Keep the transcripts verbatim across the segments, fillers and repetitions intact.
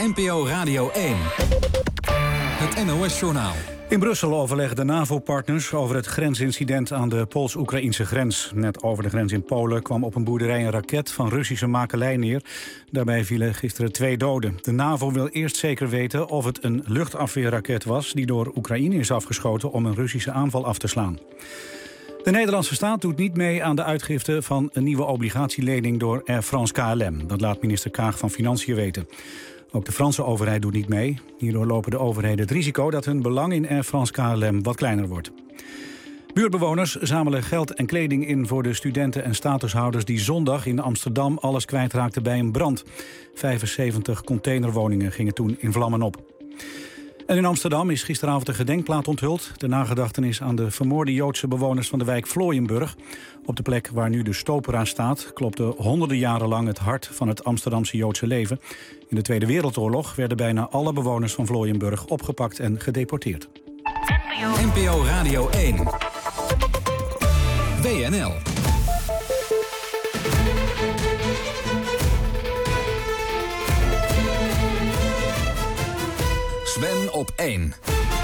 N P O Radio één. Het N O S-journaal. In Brussel overleggen de NAVO-partners over het grensincident aan de Pools-Oekraïnse grens. Net over de grens in Polen kwam op een boerderij een raket van Russische makelij neer. Daarbij vielen gisteren twee doden. De NAVO wil eerst zeker weten of het een luchtafweerraket was die door Oekraïne is afgeschoten om een Russische aanval af te slaan. De Nederlandse staat doet niet mee aan de uitgifte van een nieuwe obligatielening door Air France K L M. Dat laat minister Kaag van Financiën weten. Ook de Franse overheid doet niet mee. Hierdoor lopen de overheden het risico dat hun belang in Air France K L M wat kleiner wordt. Buurtbewoners zamelen geld en kleding in voor de studenten en statushouders die zondag in Amsterdam alles kwijtraakten bij een brand. vijfenzeventig containerwoningen gingen toen in vlammen op. En in Amsterdam is gisteravond een gedenkplaat onthuld. De nagedachtenis aan de vermoorde Joodse bewoners van de wijk Vlooienburg. Op de plek waar nu de Stopera staat klopte honderden jaren lang het hart van het Amsterdamse Joodse leven. In de Tweede Wereldoorlog werden bijna alle bewoners van Vlooienburg opgepakt en gedeporteerd. N P O Radio één. W N L. Sven op één.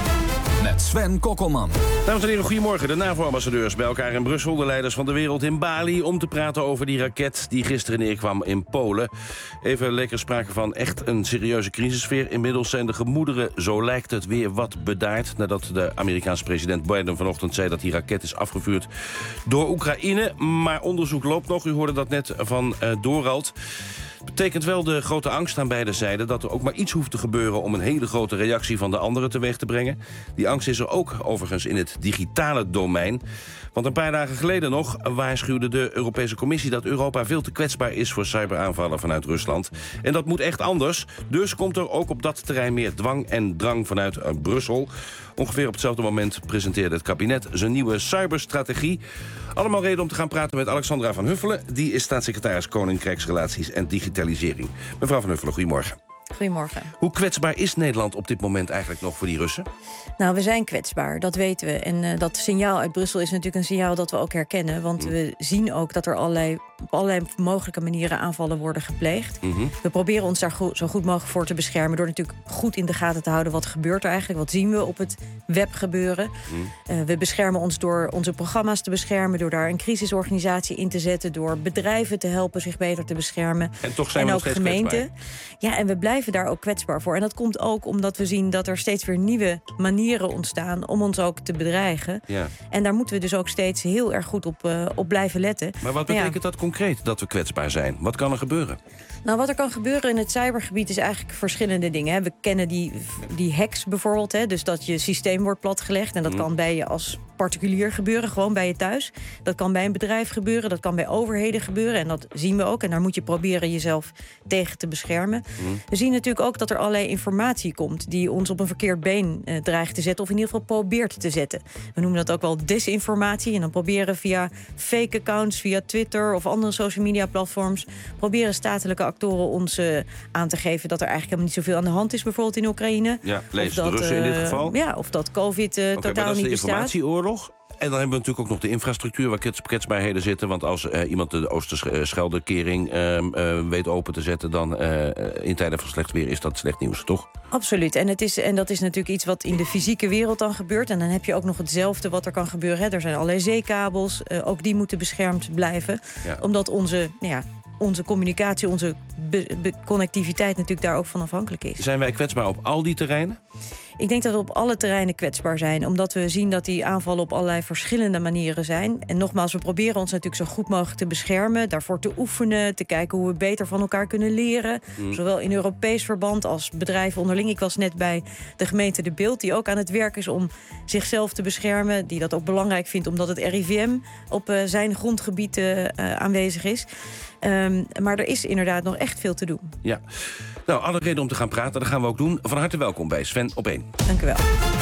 Met Sven Kokkelman. Dames en heren, goedemorgen. De NAVO-ambassadeurs bij elkaar in Brussel, de leiders van de wereld in Bali, om te praten over die raket die gisteren neerkwam in Polen. Even leek er sprake van echt een serieuze crisissfeer. Inmiddels zijn de gemoederen, zo lijkt het, weer wat bedaard, nadat de Amerikaanse president Biden vanochtend zei dat die raket is afgevuurd door Oekraïne. Maar onderzoek loopt nog, u hoorde dat net van uh, Dorald. Betekent wel de grote angst aan beide zijden dat er ook maar iets hoeft te gebeuren om een hele grote reactie van de anderen teweeg te brengen. Die angst is er ook overigens in het digitale domein. Want een paar dagen geleden nog waarschuwde de Europese Commissie dat Europa veel te kwetsbaar is voor cyberaanvallen vanuit Rusland. En dat moet echt anders. Dus komt er ook op dat terrein meer dwang en drang vanuit uh, Brussel. Ongeveer op hetzelfde moment presenteerde het kabinet zijn nieuwe cyberstrategie. Allemaal reden om te gaan praten met Alexandra van Huffelen. Die is staatssecretaris Koninkrijksrelaties en Digitalisering. Mevrouw van Huffelen, goedemorgen. Goedemorgen. Hoe kwetsbaar is Nederland op dit moment eigenlijk nog voor die Russen? Nou, we zijn kwetsbaar, dat weten we. En uh, dat signaal uit Brussel is natuurlijk een signaal dat we ook herkennen. Want mm. we zien ook dat er allerlei, op allerlei mogelijke manieren aanvallen worden gepleegd. Mm-hmm. We proberen ons daar go- zo goed mogelijk voor te beschermen, door natuurlijk goed in de gaten te houden wat gebeurt er eigenlijk. Wat zien we op het web gebeuren? Mm. Uh, we beschermen ons door onze programma's te beschermen, door daar een crisisorganisatie in te zetten, door bedrijven te helpen zich beter te beschermen. En toch zijn en we ook nog steeds gemeenten. kwetsbaar. Ja, en we blijven daar ook kwetsbaar voor. En dat komt ook omdat we zien dat er steeds weer nieuwe manieren ontstaan om ons ook te bedreigen. Ja. En daar moeten we dus ook steeds heel erg goed op, uh, op blijven letten. Maar wat betekent ja. dat concreet, dat we kwetsbaar zijn? Wat kan er gebeuren? Nou, wat er kan gebeuren in het cybergebied is eigenlijk verschillende dingen. Hè. We kennen die, die hacks bijvoorbeeld, hè, dus dat je systeem wordt platgelegd. En dat mm. kan bij je als particulier gebeuren, gewoon bij je thuis. Dat kan bij een bedrijf gebeuren, dat kan bij overheden gebeuren. En dat zien we ook. En daar moet je proberen jezelf tegen te beschermen. Mm. We zien natuurlijk ook dat er allerlei informatie komt die ons op een verkeerd been uh, dreigt te zetten, of in ieder geval probeert te zetten. We noemen dat ook wel desinformatie. En dan proberen via fake accounts, via Twitter of andere social media platforms, proberen statelijke actoren ons uh, aan te geven dat er eigenlijk helemaal niet zoveel aan de hand is, bijvoorbeeld in Oekraïne. Ja, lees de Russen uh, in dit geval. Ja, of dat COVID uh, okay, totaal maar dat is niet de bestaat. Informatieoorlog. En dan hebben we natuurlijk ook nog de infrastructuur waar kwetsbaarheden zitten. Want als uh, iemand de Oosterscheldekering uh, uh, weet open te zetten, dan uh, in tijden van slecht weer is dat slecht nieuws, toch? Absoluut. En, het is, en dat is natuurlijk iets wat in de fysieke wereld dan gebeurt. En dan heb je ook nog hetzelfde wat er kan gebeuren. Hè. Er zijn allerlei zeekabels. Uh, ook die moeten beschermd blijven. Ja. Omdat onze, nou ja, onze communicatie, onze be- be- connectiviteit natuurlijk daar ook van afhankelijk is. Zijn wij kwetsbaar op al die terreinen? Ik denk dat we op alle terreinen kwetsbaar zijn, omdat we zien dat die aanvallen op allerlei verschillende manieren zijn. En nogmaals, we proberen ons natuurlijk zo goed mogelijk te beschermen, daarvoor te oefenen, te kijken hoe we beter van elkaar kunnen leren. Mm. Zowel in Europees verband als bedrijven onderling. Ik was net bij de gemeente De Bilt, die ook aan het werk is om zichzelf te beschermen, die dat ook belangrijk vindt omdat het R I V M op uh, zijn grondgebied uh, aanwezig is. Um, maar er is inderdaad nog echt veel te doen. Ja, nou, alle reden om te gaan praten, dat gaan we ook doen. Van harte welkom bij Sven op één. Dank u wel.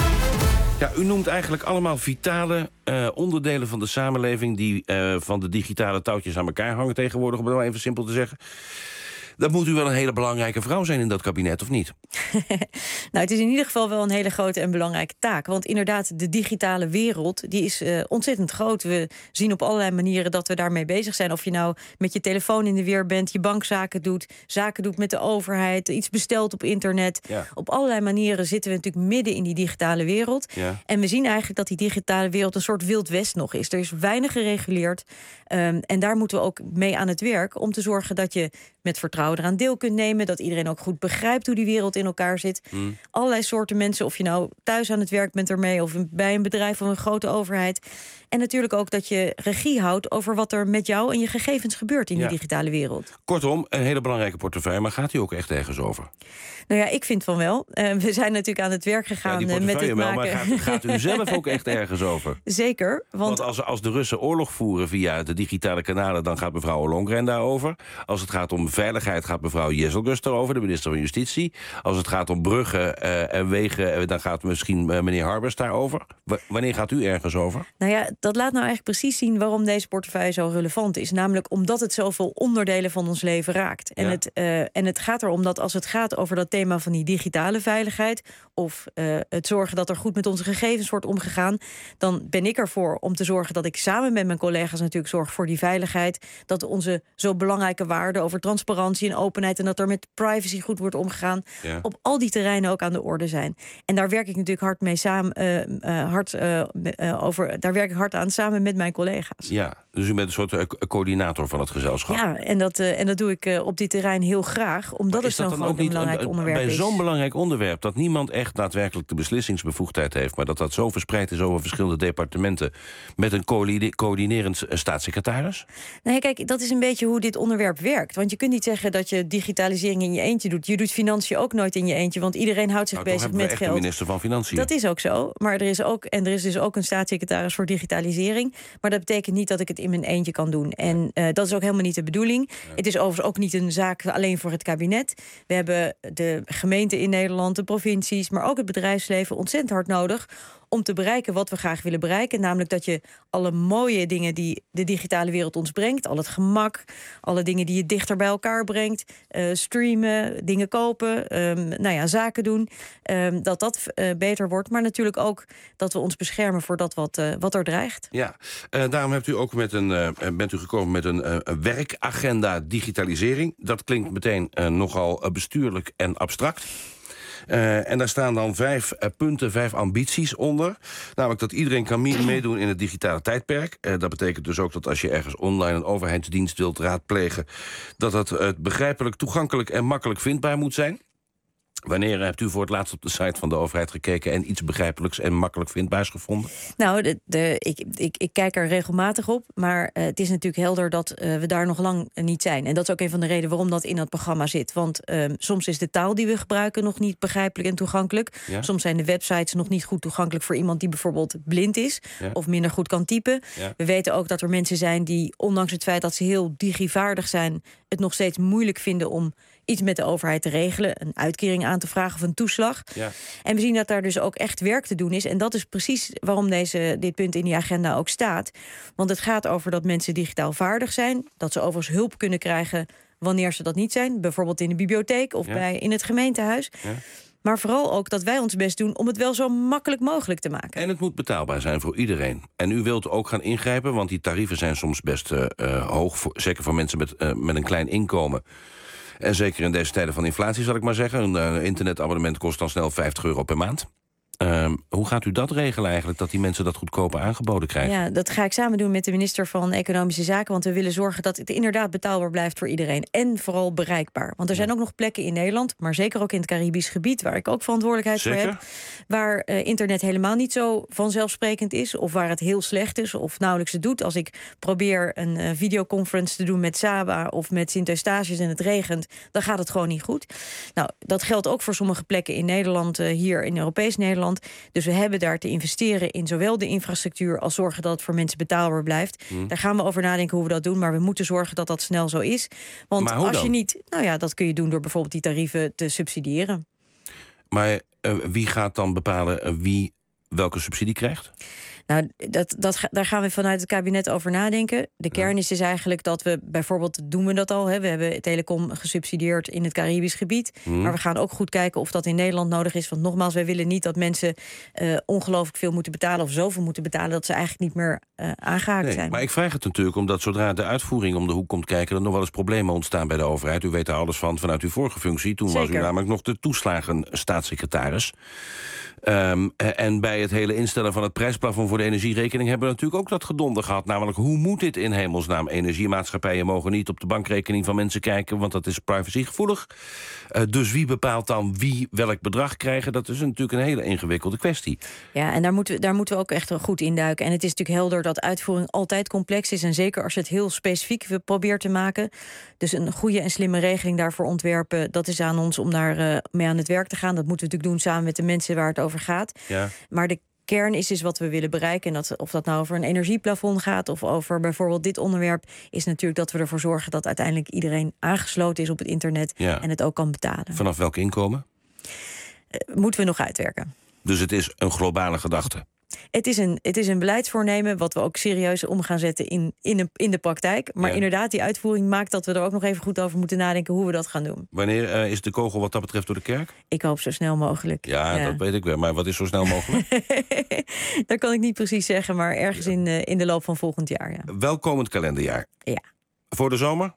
Ja, u noemt eigenlijk allemaal vitale uh, onderdelen van de samenleving die uh, van de digitale touwtjes aan elkaar hangen tegenwoordig, om het wel even simpel te zeggen. Dan moet u wel een hele belangrijke vrouw zijn in dat kabinet, of niet? Nou, het is in ieder geval wel een hele grote en belangrijke taak. Want inderdaad, de digitale wereld die is uh, ontzettend groot. We zien op allerlei manieren dat we daarmee bezig zijn. Of je nou met je telefoon in de weer bent, je bankzaken doet, zaken doet met de overheid, iets bestelt op internet. Ja. Op allerlei manieren zitten we natuurlijk midden in die digitale wereld. Ja. En we zien eigenlijk dat die digitale wereld een soort Wild West nog is. Er is weinig gereguleerd. Um, en daar moeten we ook mee aan het werk om te zorgen dat je met vertrouwen eraan deel kunt nemen, dat iedereen ook goed begrijpt hoe die wereld in elkaar zit. Mm. Allerlei soorten mensen, of je nou thuis aan het werk bent ermee, of bij een bedrijf of een grote overheid. En natuurlijk ook dat je regie houdt over wat er met jou en je gegevens gebeurt in ja. die digitale wereld. Kortom, een hele belangrijke portefeuille, maar gaat u ook echt ergens over? Nou ja, ik vind van wel. Uh, we zijn natuurlijk aan het werk gegaan ja, met dit wel, maken. Maar gaat, gaat u zelf ook echt ergens over? Zeker. Want, want als, als de Russen oorlog voeren via de digitale kanalen, dan gaat mevrouw Ollongren daarover. Als het gaat om veiligheid gaat mevrouw Jezelgus daarover, de minister van Justitie. Als het gaat om bruggen uh, en wegen, dan gaat misschien uh, meneer Harbers daarover. W- wanneer gaat u ergens over? Nou ja, dat laat nou eigenlijk precies zien waarom deze portefeuille zo relevant is. Namelijk omdat het zoveel onderdelen van ons leven raakt. En, ja. het, uh, en het gaat erom dat als het gaat over dat thema van die digitale veiligheid, of uh, het zorgen dat er goed met onze gegevens wordt omgegaan, dan ben ik ervoor om te zorgen dat ik samen met mijn collega's natuurlijk zorg voor die veiligheid. Dat onze zo belangrijke waarden over transparantie en openheid en dat er met privacy goed wordt omgegaan, ja. op al die terreinen ook aan de orde zijn. En daar werk ik natuurlijk hard mee samen, uh, uh, hard uh, uh, over. Daar werk ik hard aan samen met mijn collega's. Ja, dus u bent een soort uh, coördinator van het gezelschap. Ja, en dat, uh, en dat doe ik uh, op dit terrein heel graag, omdat het zo'n groot en belangrijk een, onderwerp bij is. Bij zo'n belangrijk onderwerp dat niemand echt daadwerkelijk de beslissingsbevoegdheid heeft, maar dat dat zo verspreid is over verschillende departementen met een coördinerend staatssecretaris? Nee, kijk, dat is een beetje hoe dit onderwerp werkt. Want je kunt niet zeggen dat je digitalisering in je eentje doet. Je doet financiën ook nooit in je eentje, want iedereen houdt zich nou, bezig met echt geld. De minister van Financiën. Dat is ook zo, maar er is ook en er is dus ook een staatssecretaris voor digitalisering. Maar dat betekent niet dat ik het in mijn eentje kan doen. En uh, dat is ook helemaal niet de bedoeling. Ja. Het is overigens ook niet een zaak alleen voor het kabinet. We hebben de gemeenten in Nederland, de provincies, maar ook het bedrijfsleven ontzettend hard nodig om te bereiken wat we graag willen bereiken. Namelijk dat je alle mooie dingen die de digitale wereld ons brengt, al het gemak, alle dingen die je dichter bij elkaar brengt, uh, streamen, dingen kopen, um, nou ja, zaken doen, um, dat dat uh, beter wordt. Maar natuurlijk ook dat we ons beschermen voor dat wat, uh, wat er dreigt. Ja, uh, daarom hebt u ook met een, uh, bent u gekomen met een, uh, een werkagenda digitalisering. Dat klinkt meteen uh, nogal uh, bestuurlijk en abstract. Uh, en daar staan dan vijf uh, punten, vijf ambities onder. Namelijk dat iedereen kan meedoen in het digitale tijdperk. Uh, dat betekent dus ook dat als je ergens online een overheidsdienst wilt raadplegen, dat dat uh, begrijpelijk, toegankelijk en makkelijk vindbaar moet zijn. Wanneer hebt u voor het laatst op de site van de overheid gekeken en iets begrijpelijks en makkelijk vindbaars gevonden? Nou, de, de, ik, ik, ik kijk er regelmatig op, maar uh, het is natuurlijk helder dat uh, we daar nog lang uh, niet zijn. En dat is ook een van de redenen waarom dat in dat programma zit. Want uh, soms is de taal die we gebruiken nog niet begrijpelijk en toegankelijk. Ja? Soms zijn de websites nog niet goed toegankelijk voor iemand die bijvoorbeeld blind is, ja, of minder goed kan typen. Ja. We weten ook dat er mensen zijn die, ondanks het feit dat ze heel digivaardig zijn, het nog steeds moeilijk vinden om iets met de overheid te regelen, een uitkering aan te vragen of een toeslag. Ja. En we zien dat daar dus ook echt werk te doen is. En dat is precies waarom deze, dit punt in die agenda ook staat. Want het gaat over dat mensen digitaal vaardig zijn, dat ze overigens hulp kunnen krijgen wanneer ze dat niet zijn, bijvoorbeeld in de bibliotheek of ja. bij, in het gemeentehuis. Ja. Maar vooral ook dat wij ons best doen om het wel zo makkelijk mogelijk te maken. En het moet betaalbaar zijn voor iedereen. En u wilt ook gaan ingrijpen, want die tarieven zijn soms best uh, uh, hoog, voor, zeker voor mensen met, uh, met een klein inkomen. En zeker in deze tijden van inflatie, zal ik maar zeggen. Een uh, internetabonnement kost dan snel vijftig euro per maand. Uh, hoe gaat u dat regelen eigenlijk, dat die mensen dat goedkoper aangeboden krijgen? Ja, dat ga ik samen doen met de minister van Economische Zaken. Want we willen zorgen dat het inderdaad betaalbaar blijft voor iedereen. En vooral bereikbaar. Want er zijn ook nog plekken in Nederland, maar zeker ook in het Caribisch gebied, waar ik ook verantwoordelijkheid zeker? voor heb, waar uh, internet helemaal niet zo vanzelfsprekend is, of waar het heel slecht is, of nauwelijks het doet. Als ik probeer een uh, videoconference te doen met Saba of met Sint-Eustatius en het regent, dan gaat het gewoon niet goed. Nou, dat geldt ook voor sommige plekken in Nederland, uh, hier in Europees Nederland. Dus we hebben daar te investeren in zowel de infrastructuur als zorgen dat het voor mensen betaalbaar blijft. Hmm. Daar gaan we over nadenken hoe we dat doen, maar we moeten zorgen dat dat snel zo is. Want als dan? je niet, nou ja, dat kun je doen door bijvoorbeeld die tarieven te subsidiëren. Maar uh, wie gaat dan bepalen uh, wie welke subsidie krijgt? Nou, dat, dat, daar gaan we vanuit het kabinet over nadenken. De kern ja. is dus eigenlijk dat we bijvoorbeeld, doen we dat al... Hè, we hebben telecom gesubsidieerd in het Caribisch gebied... Hmm. maar we gaan ook goed kijken of dat in Nederland nodig is. Want nogmaals, wij willen niet dat mensen uh, ongelooflijk veel moeten betalen... of zoveel moeten betalen dat ze eigenlijk niet meer uh, aangehaakt nee, zijn. Maar ik vraag het natuurlijk omdat zodra de uitvoering om de hoek komt kijken... er nog wel eens problemen ontstaan bij de overheid. U weet er alles van vanuit uw vorige functie. Toen Zeker. was u namelijk nog de toeslagenstaatssecretaris. Um, en bij het hele instellen van het prijsplafond voor de energierekening... hebben we natuurlijk ook dat gedonder gehad. Namelijk, hoe moet dit in hemelsnaam? Energiemaatschappijen mogen niet op de bankrekening van mensen kijken... want dat is privacygevoelig. Uh, dus wie bepaalt dan wie welk bedrag krijgen? Dat is natuurlijk een hele ingewikkelde kwestie. Ja, en daar moeten we, daar moeten we ook echt goed induiken. En het is natuurlijk helder dat uitvoering altijd complex is... en zeker als je het heel specifiek probeert te maken. Dus een goede en slimme regeling daarvoor ontwerpen... dat is aan ons om daar uh, mee aan het werk te gaan. Dat moeten we natuurlijk doen samen met de mensen waar het over gaat. Ja. Maar de kern is dus wat we willen bereiken. En dat, of dat nou over een energieplafond gaat... of over bijvoorbeeld dit onderwerp... is natuurlijk dat we ervoor zorgen dat uiteindelijk iedereen aangesloten is op het internet... Ja. en het ook kan betalen. Vanaf welk inkomen? Uh, moeten we nog uitwerken. Dus het is een globale gedachte? Het is een, het is een beleidsvoornemen wat we ook serieus om gaan zetten in, in, een, in de praktijk. Maar ja. inderdaad, die uitvoering maakt dat we er ook nog even goed over moeten nadenken hoe we dat gaan doen. Wanneer uh, is de kogel wat dat betreft door de kerk? Ik hoop zo snel mogelijk. Ja, ja. dat weet ik wel. Maar wat is zo snel mogelijk? Dat kan ik niet precies zeggen, maar ergens in, uh, in de loop van volgend jaar. Ja. Welkomend kalenderjaar. Ja. Voor de zomer?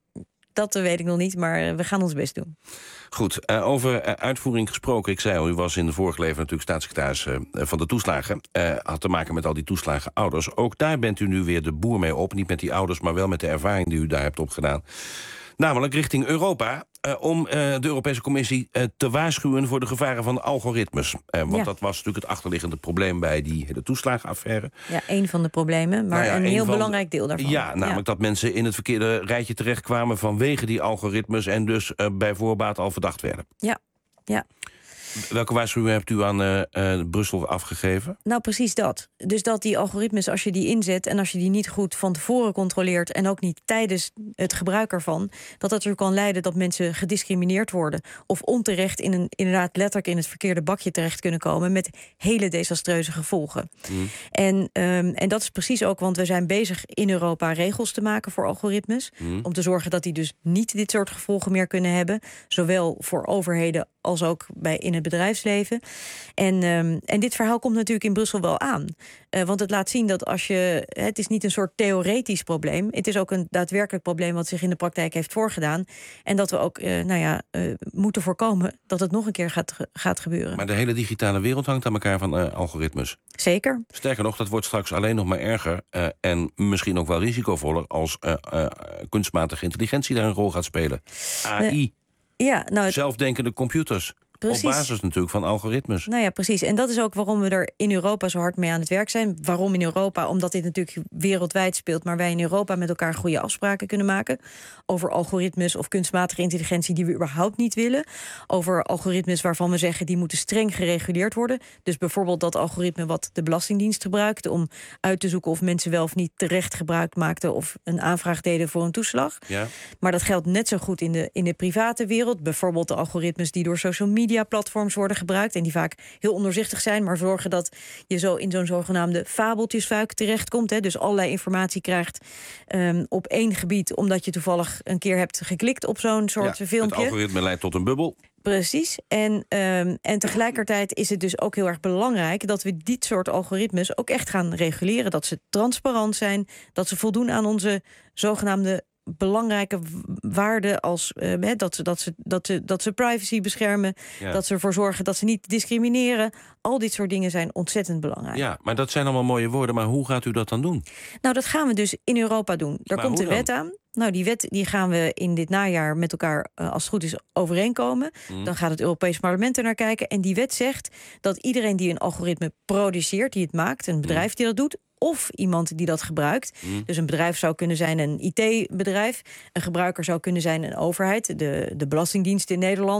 Dat weet ik nog niet, maar we gaan ons best doen. Goed, uh, over uh, uitvoering gesproken. Ik zei al, u was in de vorige leven natuurlijk staatssecretaris uh, van de toeslagen. Uh, had te maken met al die toeslagenouders. Ook daar bent u nu weer de boer mee op. Niet met die ouders, maar wel met de ervaring die u daar hebt opgedaan. Namelijk richting Europa, uh, om uh, de Europese Commissie uh, te waarschuwen voor de gevaren van algoritmes. Uh, want ja. dat was natuurlijk het achterliggende probleem bij die hele toeslagenaffaire. Ja, één van de problemen, maar nou ja, een heel belangrijk deel daarvan. Ja, namelijk ja. dat mensen in het verkeerde rijtje terechtkwamen vanwege die algoritmes en dus uh, bij voorbaat al verdacht werden. Ja, ja. Welke waarschuwing hebt u aan uh, uh, Brussel afgegeven? Nou, precies dat. Dus dat die algoritmes, als je die inzet... en als je die niet goed van tevoren controleert... en ook niet tijdens het gebruik ervan... dat dat er kan leiden dat mensen gediscrimineerd worden... of onterecht in een, inderdaad letterlijk in het verkeerde bakje terecht kunnen komen... met hele desastreuze gevolgen. Mm. En, um, en dat is precies ook, want we zijn bezig in Europa... regels te maken voor algoritmes... Mm. om te zorgen dat die dus niet dit soort gevolgen meer kunnen hebben. Zowel voor overheden als ook bij in het bedrijfsleven. En, um, en dit verhaal komt natuurlijk in Brussel wel aan. Uh, want het laat zien dat als je... Het is niet een soort theoretisch probleem. Het is ook een daadwerkelijk probleem wat zich in de praktijk heeft voorgedaan. En dat we ook uh, nou ja, uh, moeten voorkomen dat het nog een keer gaat, gaat gebeuren. Maar de hele digitale wereld hangt aan elkaar van uh, algoritmes. Zeker. Sterker nog, dat wordt straks alleen nog maar erger... Uh, en misschien ook wel risicovoller... als uh, uh, kunstmatige intelligentie daar een rol gaat spelen. A I. Uh, ja, nou, het... Zelfdenkende computers. Precies. Op basis natuurlijk van algoritmes. Nou ja, precies. En dat is ook waarom we er in Europa zo hard mee aan het werk zijn. Waarom in Europa? Omdat dit natuurlijk wereldwijd speelt... maar wij in Europa met elkaar goede afspraken kunnen maken... over algoritmes of kunstmatige intelligentie die we überhaupt niet willen. Over algoritmes waarvan we zeggen... die moeten streng gereguleerd worden. Dus bijvoorbeeld dat algoritme wat de Belastingdienst gebruikte... om uit te zoeken of mensen wel of niet terecht gebruik maakten... of een aanvraag deden voor een toeslag. Ja. Maar dat geldt net zo goed in de, in de private wereld. Bijvoorbeeld de algoritmes die door social media... platforms worden gebruikt en die vaak heel ondoorzichtig zijn... maar zorgen dat je zo in zo'n zogenaamde fabeltjesfuik terechtkomt. Hè, dus allerlei informatie krijgt um, op één gebied... omdat je toevallig een keer hebt geklikt op zo'n soort ja, filmpje. Het algoritme leidt tot een bubbel. Precies. En, um, en tegelijkertijd is het dus ook heel erg belangrijk... dat we dit soort algoritmes ook echt gaan reguleren. Dat ze transparant zijn, dat ze voldoen aan onze zogenaamde... belangrijke waarden als uh, dat, ze, dat, ze, dat, ze, dat ze privacy beschermen... Ja. dat ze ervoor zorgen dat ze niet discrimineren. Al dit soort dingen zijn ontzettend belangrijk. Ja, maar dat zijn allemaal mooie woorden. Maar hoe gaat u dat dan doen? Nou, dat gaan we dus in Europa doen. Daar maar komt een wet aan. Nou, die wet die gaan we in dit najaar met elkaar, uh, als het goed is, overeenkomen. Mm. Dan gaat het Europees Parlement er naar kijken. En die wet zegt dat iedereen die een algoritme produceert... die het maakt, een bedrijf mm. die dat doet... of iemand die dat gebruikt. Mm. Dus een bedrijf zou kunnen zijn een I T-bedrijf. Een gebruiker zou kunnen zijn een overheid. De, de Belastingdienst in Nederland.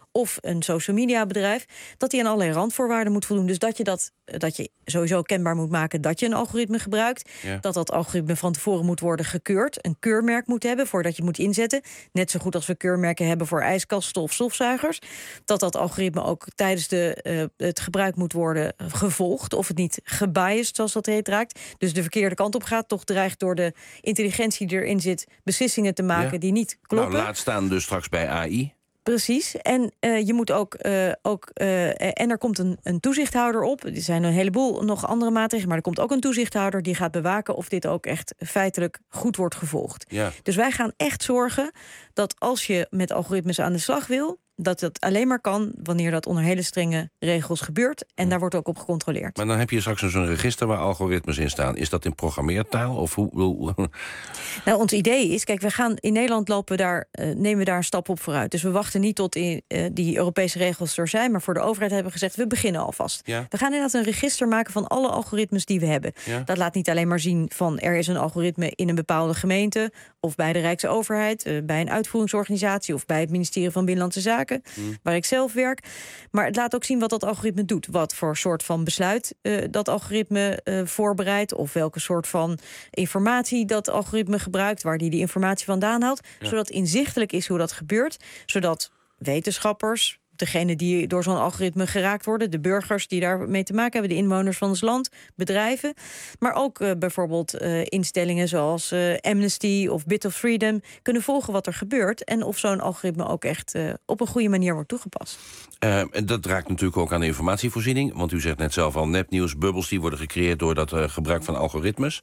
of een social media bedrijf, dat die aan allerlei randvoorwaarden moet voldoen. Dus dat je dat, dat je sowieso kenbaar moet maken dat je een algoritme gebruikt. Ja. Dat dat algoritme van tevoren moet worden gekeurd. Een keurmerk moet hebben voordat je moet inzetten. Net zo goed als we keurmerken hebben voor ijskasten of stofzuigers. Dat dat algoritme ook tijdens de, uh, het gebruik moet worden gevolgd. Of het niet gebiased, zoals dat heet, raakt. Dus de verkeerde kant op gaat. Toch dreigt door de intelligentie die erin zit beslissingen te maken ja. die niet kloppen. Nou, laat staan dus straks bij A I. Precies. En uh, je moet ook. Uh, ook uh, en er komt een, een toezichthouder op. Er zijn een heleboel nog andere maatregelen. Maar er komt ook een toezichthouder die gaat bewaken of dit ook echt feitelijk goed wordt gevolgd. Ja. Dus wij gaan echt zorgen dat als je met algoritmes aan de slag wil, dat dat alleen maar kan wanneer dat onder hele strenge regels gebeurt. En daar wordt ook op gecontroleerd. Maar dan heb je straks zo'n register waar algoritmes in staan. Is dat in programmeertaal? Of hoe, hoe? Nou, ons idee is, kijk, we gaan in Nederland lopen daar, uh, nemen we daar een stap op vooruit. Dus we wachten niet tot in, uh, die Europese regels er zijn. Maar voor de overheid hebben we gezegd, we beginnen alvast. Ja. We gaan inderdaad een register maken van alle algoritmes die we hebben. Ja. Dat laat niet alleen maar zien van er is een algoritme in een bepaalde gemeente, of bij de Rijksoverheid, uh, bij een uitvoeringsorganisatie of bij het ministerie van Binnenlandse Zaken. Hmm. Waar ik zelf werk. Maar het laat ook zien wat dat algoritme doet. Wat voor soort van besluit uh, dat algoritme uh, voorbereidt. Of welke soort van informatie dat algoritme gebruikt. Waar die die informatie vandaan haalt. Ja. Zodat inzichtelijk is hoe dat gebeurt. Zodat wetenschappers, degene die door zo'n algoritme geraakt worden, de burgers die daarmee te maken hebben, de inwoners van ons land, bedrijven, maar ook uh, bijvoorbeeld uh, instellingen zoals uh, Amnesty of Bit of Freedom kunnen volgen wat er gebeurt en of zo'n algoritme ook echt uh, op een goede manier wordt toegepast. Uh, en dat raakt natuurlijk ook aan de informatievoorziening, want u zegt net zelf al, nepnieuws, bubbels die worden gecreëerd door dat uh, gebruik van algoritmes.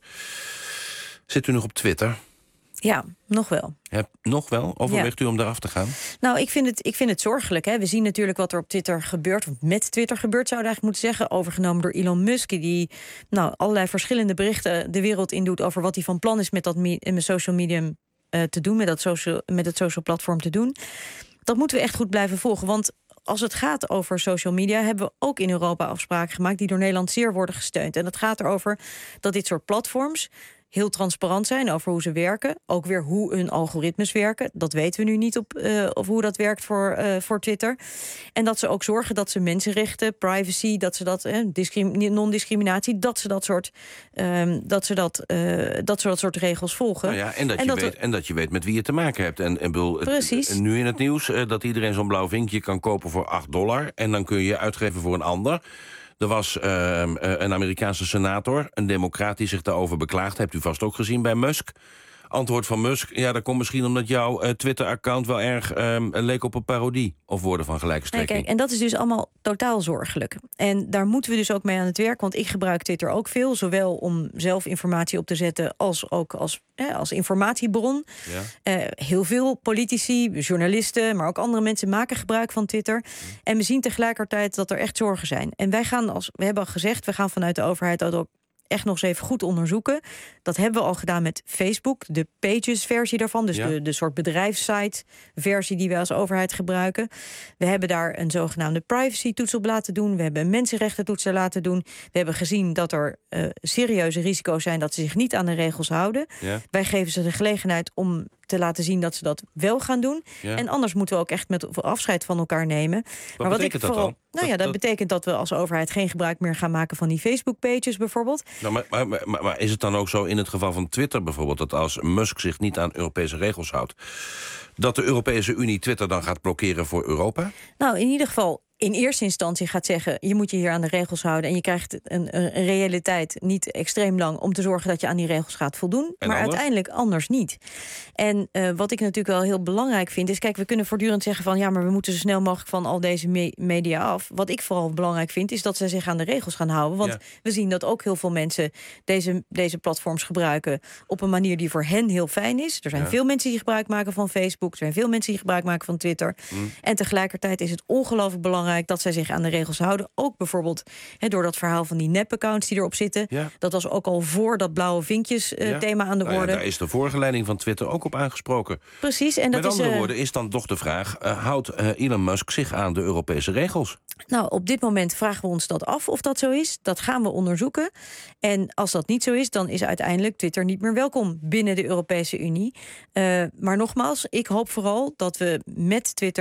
Zit u nog op Twitter? Ja, nog wel. Heb, nog wel? Overweegt ja. u om eraf te gaan? Nou, ik vind het, ik vind het zorgelijk. Hè. We zien natuurlijk wat er op Twitter gebeurt. Wat met Twitter gebeurt, zou je eigenlijk moeten zeggen. Overgenomen door Elon Musk, die nou, allerlei verschillende berichten de wereld indoet over wat hij van plan is met dat me- met social medium uh, te doen, met, dat social, met het social platform te doen. Dat moeten we echt goed blijven volgen. Want als het gaat over social media, hebben we ook in Europa afspraken gemaakt die door Nederland zeer worden gesteund. En het gaat erover dat dit soort platforms heel transparant zijn over hoe ze werken. Ook weer hoe hun algoritmes werken. Dat weten we nu niet op uh, of hoe dat werkt voor, uh, voor Twitter. En dat ze ook zorgen dat ze mensenrechten, privacy, dat ze dat eh, discrim- non-discriminatie, dat ze dat soort, um, dat ze dat, uh, dat ze dat soort regels volgen. Nou ja, en, dat en, je dat weet, we... en dat je weet met wie je te maken hebt. En, en bedoel, Precies. Het, nu in het nieuws uh, dat iedereen zo'n blauw vinkje kan kopen voor acht dollar. En dan kun je uitgeven voor een ander. Er was uh, een Amerikaanse senator, een democraat die zich daarover beklaagt. Hebt u vast ook gezien bij Musk. Antwoord van Musk, ja, dat komt misschien omdat jouw uh, Twitter-account wel erg um, leek op een parodie of woorden van gelijke strekking. Nee, kijk, en dat is dus allemaal totaal zorgelijk. En daar moeten we dus ook mee aan het werk, want ik gebruik Twitter ook veel, zowel om zelf informatie op te zetten als ook als, eh, als informatiebron. Ja. Uh, heel veel politici, journalisten, maar ook andere mensen maken gebruik van Twitter. Ja. En we zien tegelijkertijd dat er echt zorgen zijn. En wij gaan, als we hebben al gezegd, we gaan vanuit de overheid ook echt nog eens even goed onderzoeken. Dat hebben we al gedaan met Facebook, de Pages-versie daarvan. Dus ja. de, de soort bedrijfssite-versie die we als overheid gebruiken. We hebben daar een zogenaamde privacy-toets op laten doen. We hebben een mensenrechtentoets er laten doen. We hebben gezien dat er uh, serieuze risico's zijn dat ze zich niet aan de regels houden. Ja. Wij geven ze de gelegenheid om te laten zien dat ze dat wel gaan doen. Ja. En anders moeten we ook echt met afscheid van elkaar nemen. Wat maar wat betekent ik vooral, dat dan? Nou ja, dat, dat betekent dat we als overheid geen gebruik meer gaan maken van die Facebook-pages bijvoorbeeld. Nou, maar, maar, maar, maar is het dan ook zo in het geval van Twitter bijvoorbeeld, dat als Musk zich niet aan Europese regels houdt, dat de Europese Unie Twitter dan gaat blokkeren voor Europa? Nou, in ieder geval in eerste instantie gaat zeggen, je moet je hier aan de regels houden en je krijgt een, een reële tijd, niet extreem lang, om te zorgen dat je aan die regels gaat voldoen. En maar anders? Uiteindelijk anders niet. En uh, wat ik natuurlijk wel heel belangrijk vind is, kijk, we kunnen voortdurend zeggen van ja, maar we moeten zo snel mogelijk van al deze me- media af. Wat ik vooral belangrijk vind is dat ze zich aan de regels gaan houden. Want ja. we zien dat ook heel veel mensen deze, deze platforms gebruiken op een manier die voor hen heel fijn is. Er zijn ja. veel mensen die gebruik maken van Facebook, er zijn veel mensen die gebruik maken van Twitter. Mm. En tegelijkertijd is het ongelooflijk belangrijk dat zij zich aan de regels houden. Ook bijvoorbeeld he, door dat verhaal van die nep-accounts die erop zitten. Ja. Dat was ook al voor dat blauwe vinkjes uh, ja. thema aan de nou orde. Ja, daar is de vorige leiding van Twitter ook op aangesproken. Precies. En dat Met andere is, uh, woorden is dan toch de vraag, uh, houdt uh, Elon Musk zich aan de Europese regels? Nou, op dit moment vragen we ons dat af of dat zo is. Dat gaan we onderzoeken. En als dat niet zo is, dan is uiteindelijk Twitter niet meer welkom binnen de Europese Unie. Uh, maar nogmaals, ik hoop vooral dat we met Twitter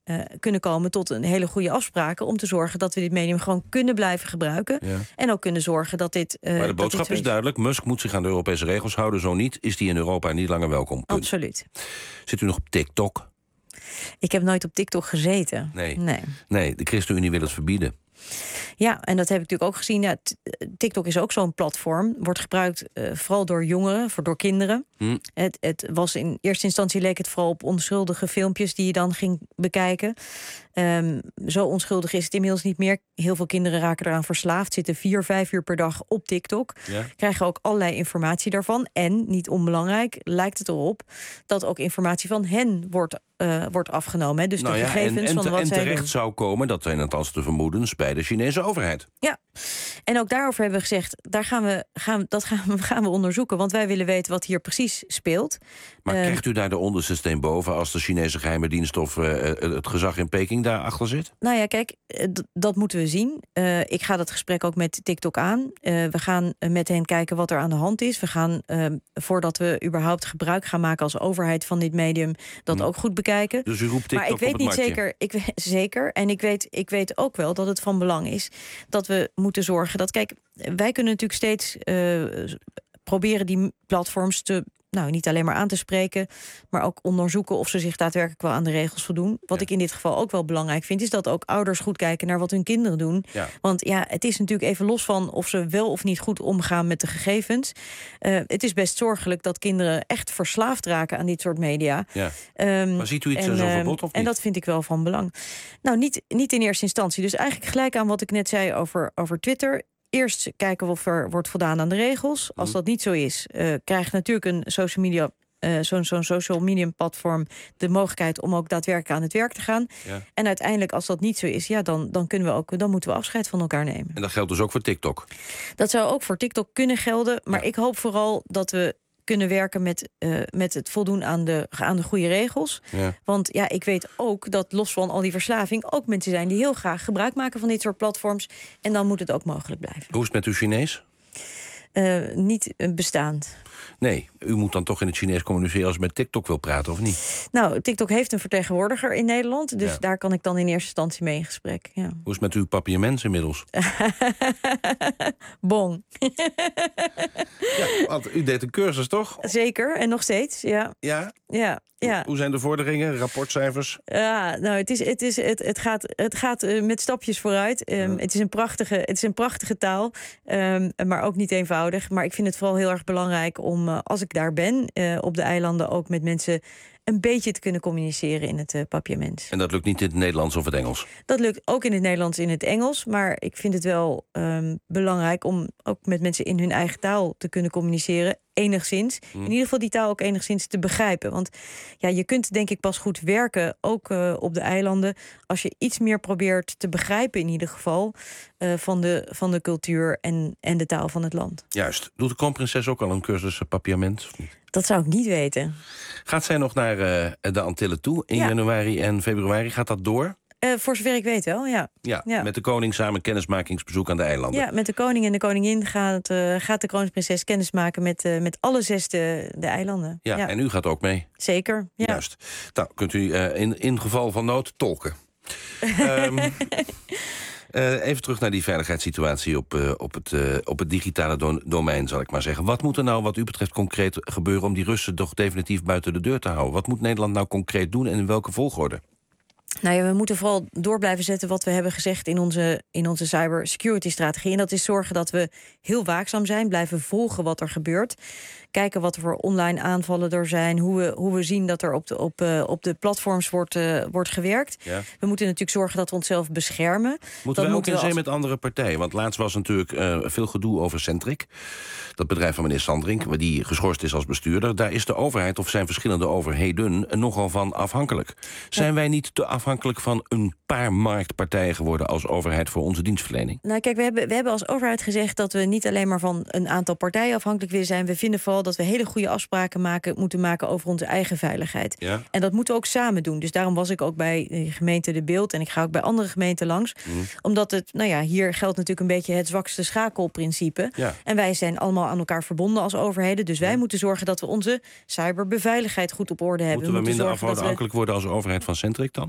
uh, kunnen komen tot een hele goede afspraken om te zorgen dat we dit medium gewoon kunnen blijven gebruiken. Ja. En ook kunnen zorgen dat dit... Uh, maar de boodschap is duidelijk. Musk moet zich aan de Europese regels houden. Zo niet, is die in Europa niet langer welkom. Punt. Absoluut. Zit u nog op TikTok? Ik heb nooit op TikTok gezeten. Nee, nee. nee de ChristenUnie wil het verbieden. Ja, en dat heb ik natuurlijk ook gezien. Ja, TikTok is ook zo'n platform. Wordt gebruikt uh, vooral door jongeren, voor, door kinderen. Hm. Het, het was in eerste instantie leek het vooral op onschuldige filmpjes die je dan ging bekijken. Um, zo onschuldig is het inmiddels niet meer. Heel veel kinderen raken eraan verslaafd. Zitten vier, vijf uur per dag op TikTok. Ja. Krijgen ook allerlei informatie daarvan. En, niet onbelangrijk, lijkt het erop dat ook informatie van hen wordt, uh, wordt afgenomen. Hè? Dus nou de ja, gegevens en, en, van wat en zij terecht doen. zou komen, dat zijn het als de vermoedens bij de Chinese overheid. Ja, en ook daarover hebben we gezegd, daar gaan we, gaan, dat gaan we, gaan we onderzoeken. Want wij willen weten wat hier precies speelt. Maar uh, krijgt u daar de onderste steen boven als de Chinese geheime dienst of uh, het gezag in Peking daarachter zit? Nou ja, kijk, d- dat moeten we zien. Uh, ik ga dat gesprek ook met TikTok aan. Uh, we gaan met hen kijken wat er aan de hand is. We gaan, uh, voordat we überhaupt gebruik gaan maken als overheid van dit medium, dat hm. ook goed bekijken. Dus u roept TikTok maar ik weet op het niet marktje. zeker, ik weet, zeker. En ik weet, ik weet ook wel dat het van belang is dat we moeten zorgen dat, kijk, wij kunnen natuurlijk steeds uh, proberen die platforms te, nou, niet alleen maar aan te spreken, maar ook onderzoeken of ze zich daadwerkelijk wel aan de regels voldoen. Wat ja. ik in dit geval ook wel belangrijk vind, is dat ook ouders goed kijken naar wat hun kinderen doen. Ja. Want ja, het is natuurlijk even los van of ze wel of niet goed omgaan met de gegevens. Uh, het is best zorgelijk dat kinderen echt verslaafd raken aan dit soort media. Ja. Um, maar ziet u iets en, zo'n verbod of niet? En dat vind ik wel van belang. Nou, niet, niet in eerste instantie. Dus eigenlijk gelijk aan wat ik net zei over, over Twitter. Eerst kijken of er wordt voldaan aan de regels. Als dat niet zo is, uh, krijgt natuurlijk een social media, uh, zo'n, zo'n social media platform de mogelijkheid om ook daadwerkelijk aan het werk te gaan. Ja. En uiteindelijk, als dat niet zo is, ja, dan, dan kunnen we ook, dan moeten we afscheid van elkaar nemen. En dat geldt dus ook voor TikTok? Dat zou ook voor TikTok kunnen gelden. Maar ja. ik hoop vooral dat we kunnen werken met, uh, met het voldoen aan de, aan de goede regels. Ja. Want ja, ik weet ook dat los van al die verslaving ook mensen zijn die heel graag gebruik maken van dit soort platforms. En dan moet het ook mogelijk blijven. Hoe is het met uw Chinees? Uh, niet uh, bestaand. Nee, u moet dan toch in het Chinees communiceren als u met TikTok wil praten, of niet? Nou, TikTok heeft een vertegenwoordiger in Nederland, dus ja. daar kan ik dan in eerste instantie mee in gesprek. Ja. Hoe is het met uw papiaments inmiddels? Bon. Ja, want u deed een cursus, toch? Zeker, en nog steeds, ja. Ja? Ja. Ja. Hoe zijn de vorderingen, rapportcijfers? Ja, nou, het, is, het, is, het, het gaat, het gaat uh, met stapjes vooruit. Um, ja. het, is een prachtige, het is een prachtige taal, um, maar ook niet eenvoudig. Maar ik vind het vooral heel erg belangrijk om, uh, als ik daar ben, uh, op de eilanden ook met mensen een beetje te kunnen communiceren in het uh, papiaments. En dat lukt niet in het Nederlands of het Engels? Dat lukt ook in het Nederlands, in het Engels. Maar ik vind het wel um, belangrijk om ook met mensen in hun eigen taal te kunnen communiceren. Enigszins. Hmm. In ieder geval die taal ook enigszins te begrijpen. Want ja, je kunt denk ik pas goed werken, ook uh, op de eilanden, als je iets meer probeert te begrijpen in ieder geval uh, van, de, van de cultuur en, en de taal van het land. Juist. Doet de kroonprinses ook al een cursus papiament? Dat zou ik niet weten. Gaat zij nog naar uh, de Antillen toe in ja. januari en februari? Gaat dat door? Uh, voor zover ik weet wel, ja. ja. Ja, met de koning samen kennismakingsbezoek aan de eilanden. Ja, met de koning en de koningin gaat, uh, gaat de kroonprinses kennismaken met, uh, met alle zes de, de eilanden. Ja, ja, en u gaat ook mee? Zeker, ja. Juist. Nou, kunt u uh, in, in geval van nood tolken. um, Uh, even terug naar die veiligheidssituatie op, uh, op, het, uh, op het digitale do- domein, zal ik maar zeggen. Wat moet er nou wat u betreft concreet gebeuren om die Russen toch definitief buiten de deur te houden? Wat moet Nederland nou concreet doen en in welke volgorde? Nou ja, we moeten vooral door blijven zetten wat we hebben gezegd in onze, in onze cybersecurity-strategie. En dat is zorgen dat we heel waakzaam zijn, blijven volgen wat er gebeurt. Kijken wat er voor online aanvallen er zijn. Hoe we, hoe we zien dat er op de, op, uh, op de platforms wordt, uh, wordt gewerkt. Ja. We moeten natuurlijk zorgen dat we onszelf beschermen. Moeten dat wij ook in we zee als... met andere partijen? Want laatst was natuurlijk uh, veel gedoe over Centric. Dat bedrijf van meneer Sandring, die geschorst is als bestuurder. Daar is de overheid of zijn verschillende overheden nogal van afhankelijk. Zijn ja. wij niet te afhankelijk van een paar marktpartijen geworden als overheid voor onze dienstverlening? Nou kijk, we hebben, we hebben als overheid gezegd dat we niet alleen maar van een aantal partijen afhankelijk willen zijn. We vinden vooral dat we hele goede afspraken maken, moeten maken over onze eigen veiligheid. Ja. En dat moeten we ook samen doen. Dus daarom was ik ook bij de gemeente De Bilt en ik ga ook bij andere gemeenten langs. Mm. Omdat het, nou ja, hier geldt natuurlijk een beetje het zwakste schakelprincipe. Ja. En wij zijn allemaal aan elkaar verbonden als overheden. Dus wij ja. moeten zorgen dat we onze cyberbeveiligheid goed op orde hebben. Moeten we, we minder afhankelijk we... worden als overheid van Centric dan?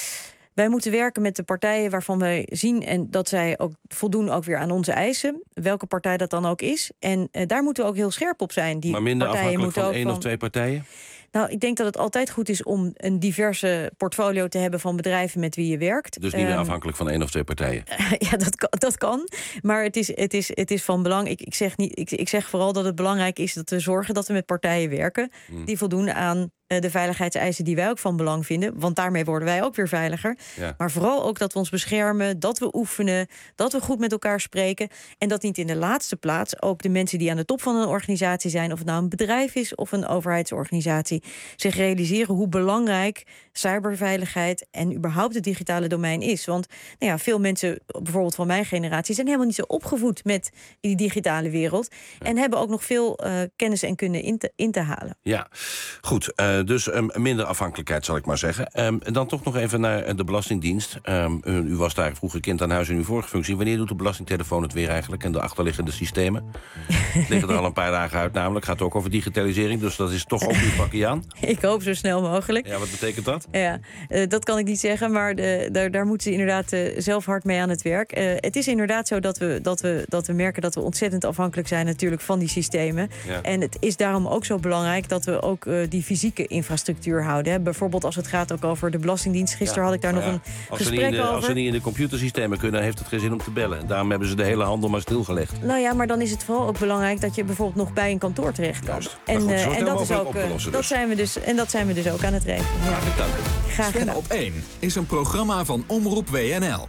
Wij moeten werken met de partijen waarvan wij zien en dat zij ook voldoen ook weer aan onze eisen. Welke partij dat dan ook is. En uh, daar moeten we ook heel scherp op zijn. Die maar minder partijen afhankelijk van één van... of twee partijen? Nou, ik denk dat het altijd goed is om een diverse portfolio te hebben van bedrijven met wie je werkt. Dus niet meer um, afhankelijk van één of twee partijen? Ja, dat kan. Dat kan. Maar het is, het, is, het is van belang. Ik, ik, zeg niet, ik, ik zeg vooral dat het belangrijk is dat we zorgen dat we met partijen werken hmm. die voldoen aan de veiligheidseisen die wij ook van belang vinden. Want daarmee worden wij ook weer veiliger. Ja. Maar vooral ook dat we ons beschermen, dat we oefenen, dat we goed met elkaar spreken. En dat niet in de laatste plaats ook de mensen die aan de top van een organisatie zijn, of het nou een bedrijf is of een overheidsorganisatie, zich realiseren hoe belangrijk cyberveiligheid en überhaupt het digitale domein is. Want nou ja, veel mensen, bijvoorbeeld van mijn generatie, zijn helemaal niet zo opgevoed met die digitale wereld. Ja. En hebben ook nog veel uh, kennis en kunde in te, in te halen. Ja, goed. Uh, dus um, minder afhankelijkheid, zal ik maar zeggen. Um, en dan toch nog even naar de Belastingdienst. Um, u, u was daar vroeger kind aan huis in uw vorige functie. Wanneer doet de Belastingtelefoon het weer eigenlijk en de achterliggende systemen? Liggen er al een paar dagen uit namelijk. Gaat ook over digitalisering, dus dat is toch ook uw pakje aan? Ik hoop zo snel mogelijk. Ja, wat betekent dat? Ja, uh, dat kan ik niet zeggen, maar de, daar, daar moeten ze inderdaad uh, zelf hard mee aan het werk. Uh, het is inderdaad zo dat we, dat, we, dat we merken dat we ontzettend afhankelijk zijn natuurlijk van die systemen. Ja. En het is daarom ook zo belangrijk dat we ook uh, die fysieke infrastructuur houden. Hè. Bijvoorbeeld als het gaat ook over de Belastingdienst. Gisteren ja, had ik daar nog ja. een als gesprek de, over. Als ze niet in de computersystemen kunnen, heeft het geen zin om te bellen. Daarom hebben ze de hele handel maar stilgelegd. Nou ja, maar dan is het vooral ook belangrijk dat je bijvoorbeeld nog bij een kantoor terecht kan. Juist. En, goed, uh, en dat is ook uh, dus. dat zijn we dus en dat zijn we dus ook aan het regelen. Ja. Hartelijk dank. Graag gedaan. Sven op één is een programma van Omroep W N L.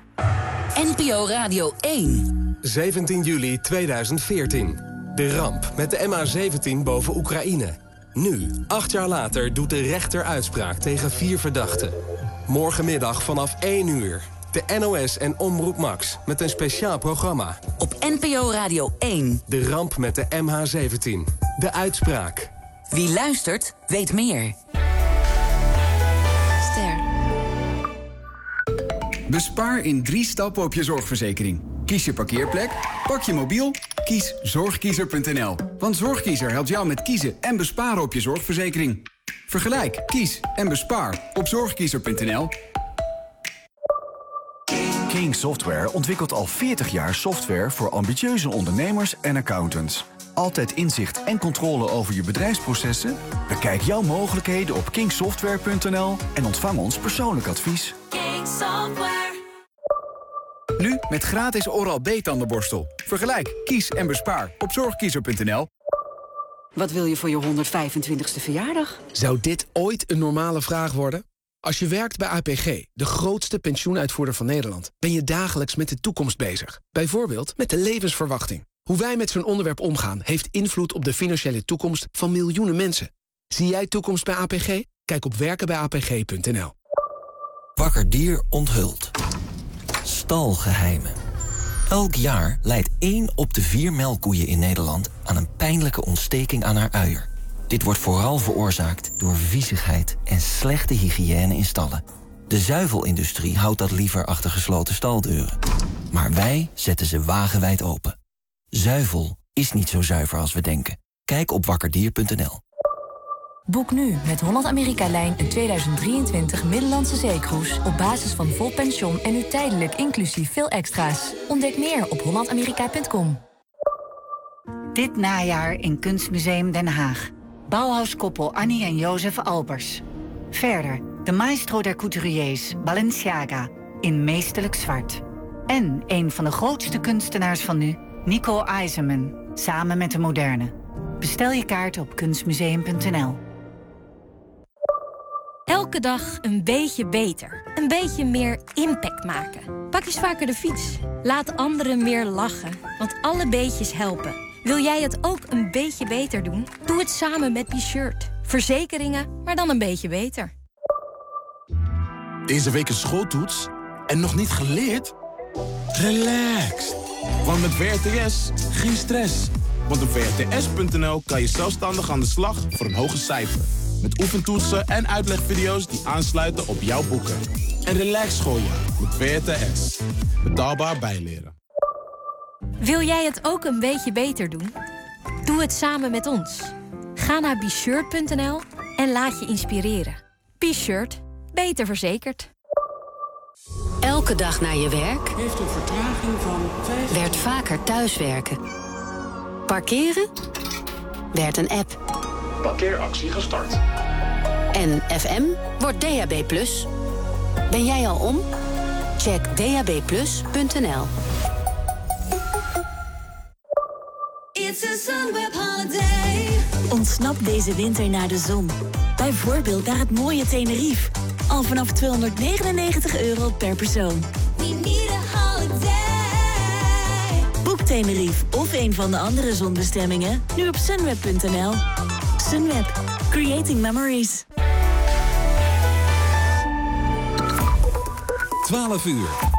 N P O Radio één. zeventien juli tweeduizend veertien. De ramp met de M H zeventien boven Oekraïne. Nu, acht jaar later, doet de rechter uitspraak tegen vier verdachten. Morgenmiddag vanaf één uur. De N O S en Omroep Max met een speciaal programma. Op N P O Radio één. De ramp met de M H zeventien. De uitspraak. Wie luistert, weet meer. Ster. Bespaar in drie stappen op je zorgverzekering. Kies je parkeerplek, pak je mobiel, kies zorgkiezer punt n l. Want Zorgkiezer helpt jou met kiezen en besparen op je zorgverzekering. Vergelijk, kies en bespaar op zorgkiezer punt n l. King Software ontwikkelt al veertig jaar software voor ambitieuze ondernemers en accountants. Altijd inzicht en controle over je bedrijfsprocessen? Bekijk jouw mogelijkheden op king software punt n l en ontvang ons persoonlijk advies. King Software. Nu met gratis Oral-B tandenborstel. Vergelijk, kies en bespaar op zorgkiezer punt n l. Wat wil je voor je honderdvijfentwintigste verjaardag? Zou dit ooit een normale vraag worden? Als je werkt bij A P G, de grootste pensioenuitvoerder van Nederland, ben je dagelijks met de toekomst bezig. Bijvoorbeeld met de levensverwachting. Hoe wij met zo'n onderwerp omgaan heeft invloed op de financiële toekomst van miljoenen mensen. Zie jij toekomst bij A P G? Kijk op werken bij a p g punt n l. Wakker Dier onthult. Stalgeheimen. Elk jaar lijdt één op de vier melkkoeien in Nederland aan een pijnlijke ontsteking aan haar uier. Dit wordt vooral veroorzaakt door viezigheid en slechte hygiëne in stallen. De zuivelindustrie houdt dat liever achter gesloten staldeuren. Maar wij zetten ze wagenwijd open. Zuivel is niet zo zuiver als we denken. Kijk op wakkerdier punt n l. Boek nu met Holland-Amerika-lijn een tweeduizend drieëntwintig Middellandse zeecruise op basis van vol pension en nu tijdelijk inclusief veel extra's. Ontdek meer op holland amerika punt com. Dit najaar in Kunstmuseum Den Haag. Bauhauskoppel Annie en Jozef Albers. Verder de maestro der couturiers Balenciaga in meesterlijk zwart. En een van de grootste kunstenaars van nu, Nico Eisenman, samen met de moderne. Bestel je kaart op kunstmuseum punt n l. Elke dag een beetje beter. Een beetje meer impact maken. Pak eens vaker de fiets. Laat anderen meer lachen, want alle beetjes helpen. Wil jij het ook een beetje beter doen? Doe het samen met Be-Shirt. Verzekeringen, maar dan een beetje beter. Deze week een schooltoets en nog niet geleerd? Relaxed. Want met W R T S geen stress. Want op V R T S punt N L kan je zelfstandig aan de slag voor een hoger cijfer. Met oefentoetsen en uitlegvideo's die aansluiten op jouw boeken. En relax schooljaar met V R T S. Betaalbaar bijleren. Wil jij het ook een beetje beter doen? Doe het samen met ons. Ga naar be shirt punt N L en laat je inspireren. B-Shirt. Beter verzekerd. Elke dag naar je werk heeft een vertraging van vijf... werd vaker thuiswerken. Parkeren werd een app. Parkeeractie gestart. En F M wordt D A B plus. Ben jij al om? Check d a b plus punt n l. It's a Sunweb holiday. Ontsnap deze winter naar de zon. Bijvoorbeeld naar het mooie Tenerife. Al vanaf tweehonderdnegenennegentig euro per persoon. We need a holiday. Boek Tenerife of een van de andere zonbestemmingen nu op sunweb punt n l. Sunweb. Creating memories. twaalf uur.